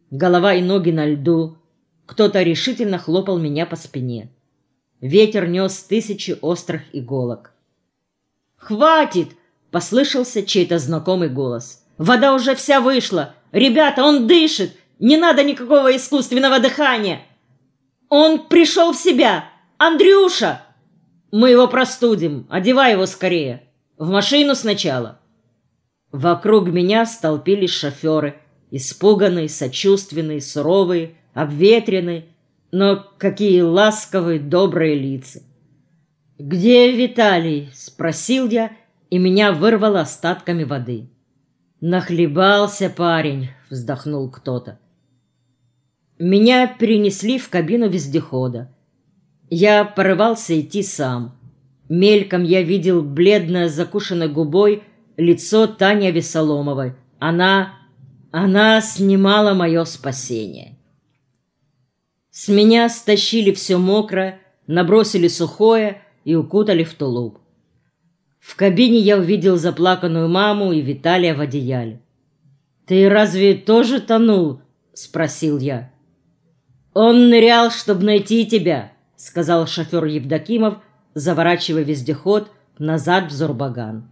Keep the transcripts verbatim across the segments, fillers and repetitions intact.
Голова и ноги на льду. Кто-то решительно хлопал меня по спине. Ветер нес тысячи острых иголок. «Хватит!» — послышался чей-то знакомый голос. «Вода уже вся вышла! Ребята, он дышит! Не надо никакого искусственного дыхания! Он пришел в себя! Андрюша! Мы его простудим! Одевай его скорее! В машину сначала!» Вокруг меня столпились шоферы, испуганные, сочувственные, суровые, обветренные, но какие ласковые, добрые лица. «Где Виталий?» — спросил я, и меня вырвало остатками воды. «Нахлебался парень», — вздохнул кто-то. Меня перенесли в кабину вездехода. Я порывался идти сам. Мельком я видел бледное, закушенной губой лицо Тани Весоломовой. Она... она снимала мое спасение. С меня стащили все мокрое, набросили сухое и укутали в тулуп. В кабине я увидел заплаканную маму и Виталия в одеяле. «Ты разве тоже тонул?» — спросил я. «Он нырял, чтобы найти тебя», — сказал шофер Евдокимов, заворачивая вездеход назад в Зурбаган.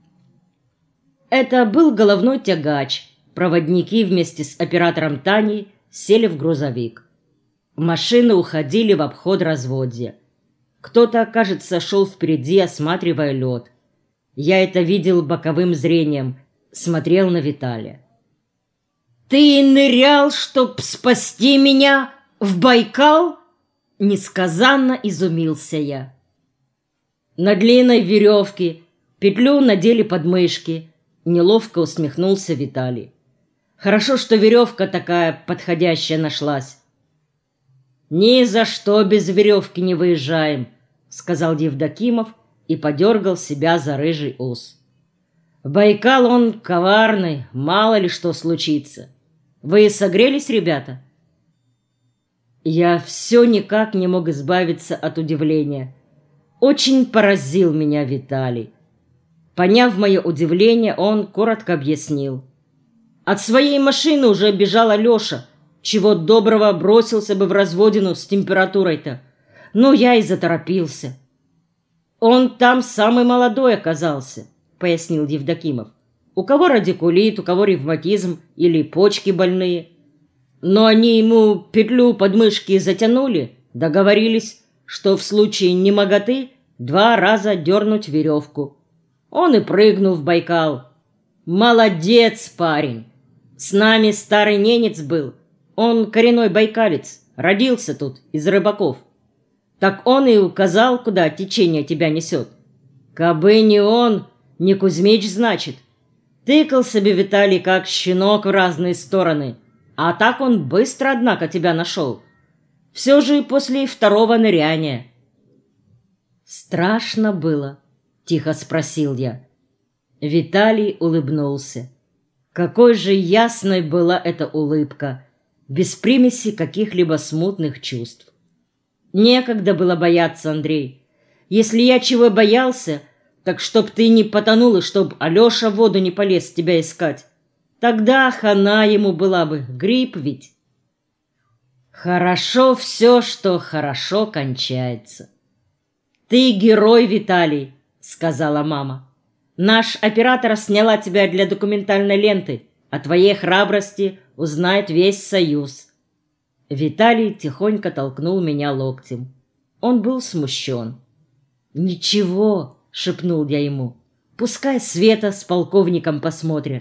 Это был головной тягач. Проводники вместе с оператором Таней сели в грузовик. Машины уходили в обход разводья. Кто-то, кажется, шел впереди, осматривая лед. Я это видел боковым зрением, смотрел на Виталия. «Ты нырял, чтоб спасти меня в Байкал?» Несказанно изумился я. На длинной веревке петлю надели под мышки. Неловко усмехнулся Виталий. Хорошо, что веревка такая подходящая нашлась. «Ни за что без веревки не выезжаем», — сказал Евдокимов и подергал себя за рыжий ус. «Байкал он коварный, мало ли что случится. Вы согрелись, ребята?» Я все никак не мог избавиться от удивления. Очень поразил меня Виталий. Поняв мое удивление, он коротко объяснил. От своей машины уже бежал Алеша. Чего доброго бросился бы в разводину с температурой-то. Но я и заторопился. Он там самый молодой оказался, пояснил Евдокимов. У кого радикулит, у кого ревматизм или почки больные. Но они ему петлю под мышки затянули, договорились, что в случае немоты два раза дернуть веревку. Он и прыгнул в Байкал. Молодец, парень! С нами старый ненец был. Он коренной байкалец, родился тут, из рыбаков. Так он и указал, куда течение тебя несет. Кабы не он, не Кузьмич, значит. Тыкал себе Виталий, как щенок, в разные стороны. А так он быстро, однако, тебя нашел. Все же после второго ныряния. «Страшно было?» — тихо спросил я. Виталий улыбнулся. Какой же ясной была эта улыбка, без примеси каких-либо смутных чувств. Некогда было бояться, Андрей. Если я чего боялся, так чтоб ты не потонул и чтоб Алеша в воду не полез тебя искать. Тогда хана ему была бы, грипп ведь. Хорошо все, что хорошо кончается. Ты герой, Виталий, сказала мама. Наш оператор сняла тебя для документальной ленты. О твоей храбрости узнает весь Союз. Виталий тихонько толкнул меня локтем. Он был смущен. «Ничего», — шепнул я ему, — «пускай Света с полковником посмотрят».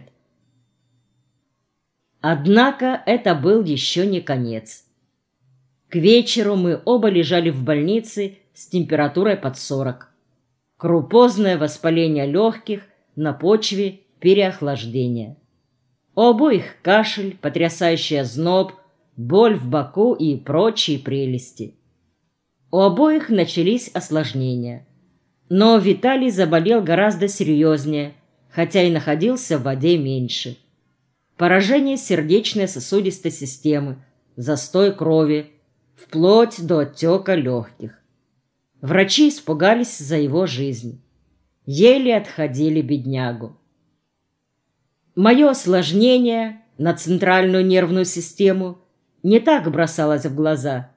Однако это был еще не конец. К вечеру мы оба лежали в больнице с температурой под сорок. Крупозное воспаление легких на почве переохлаждения. У обоих кашель, потрясающий озноб, боль в боку и прочие прелести. У обоих начались осложнения. Но Виталий заболел гораздо серьезнее, хотя и находился в воде меньше. Поражение сердечно-сосудистой системы, застой крови, вплоть до отека легких. Врачи испугались за его жизнь. Еле отходили беднягу. Мое осложнение на центральную нервную систему не так бросалось в глаза.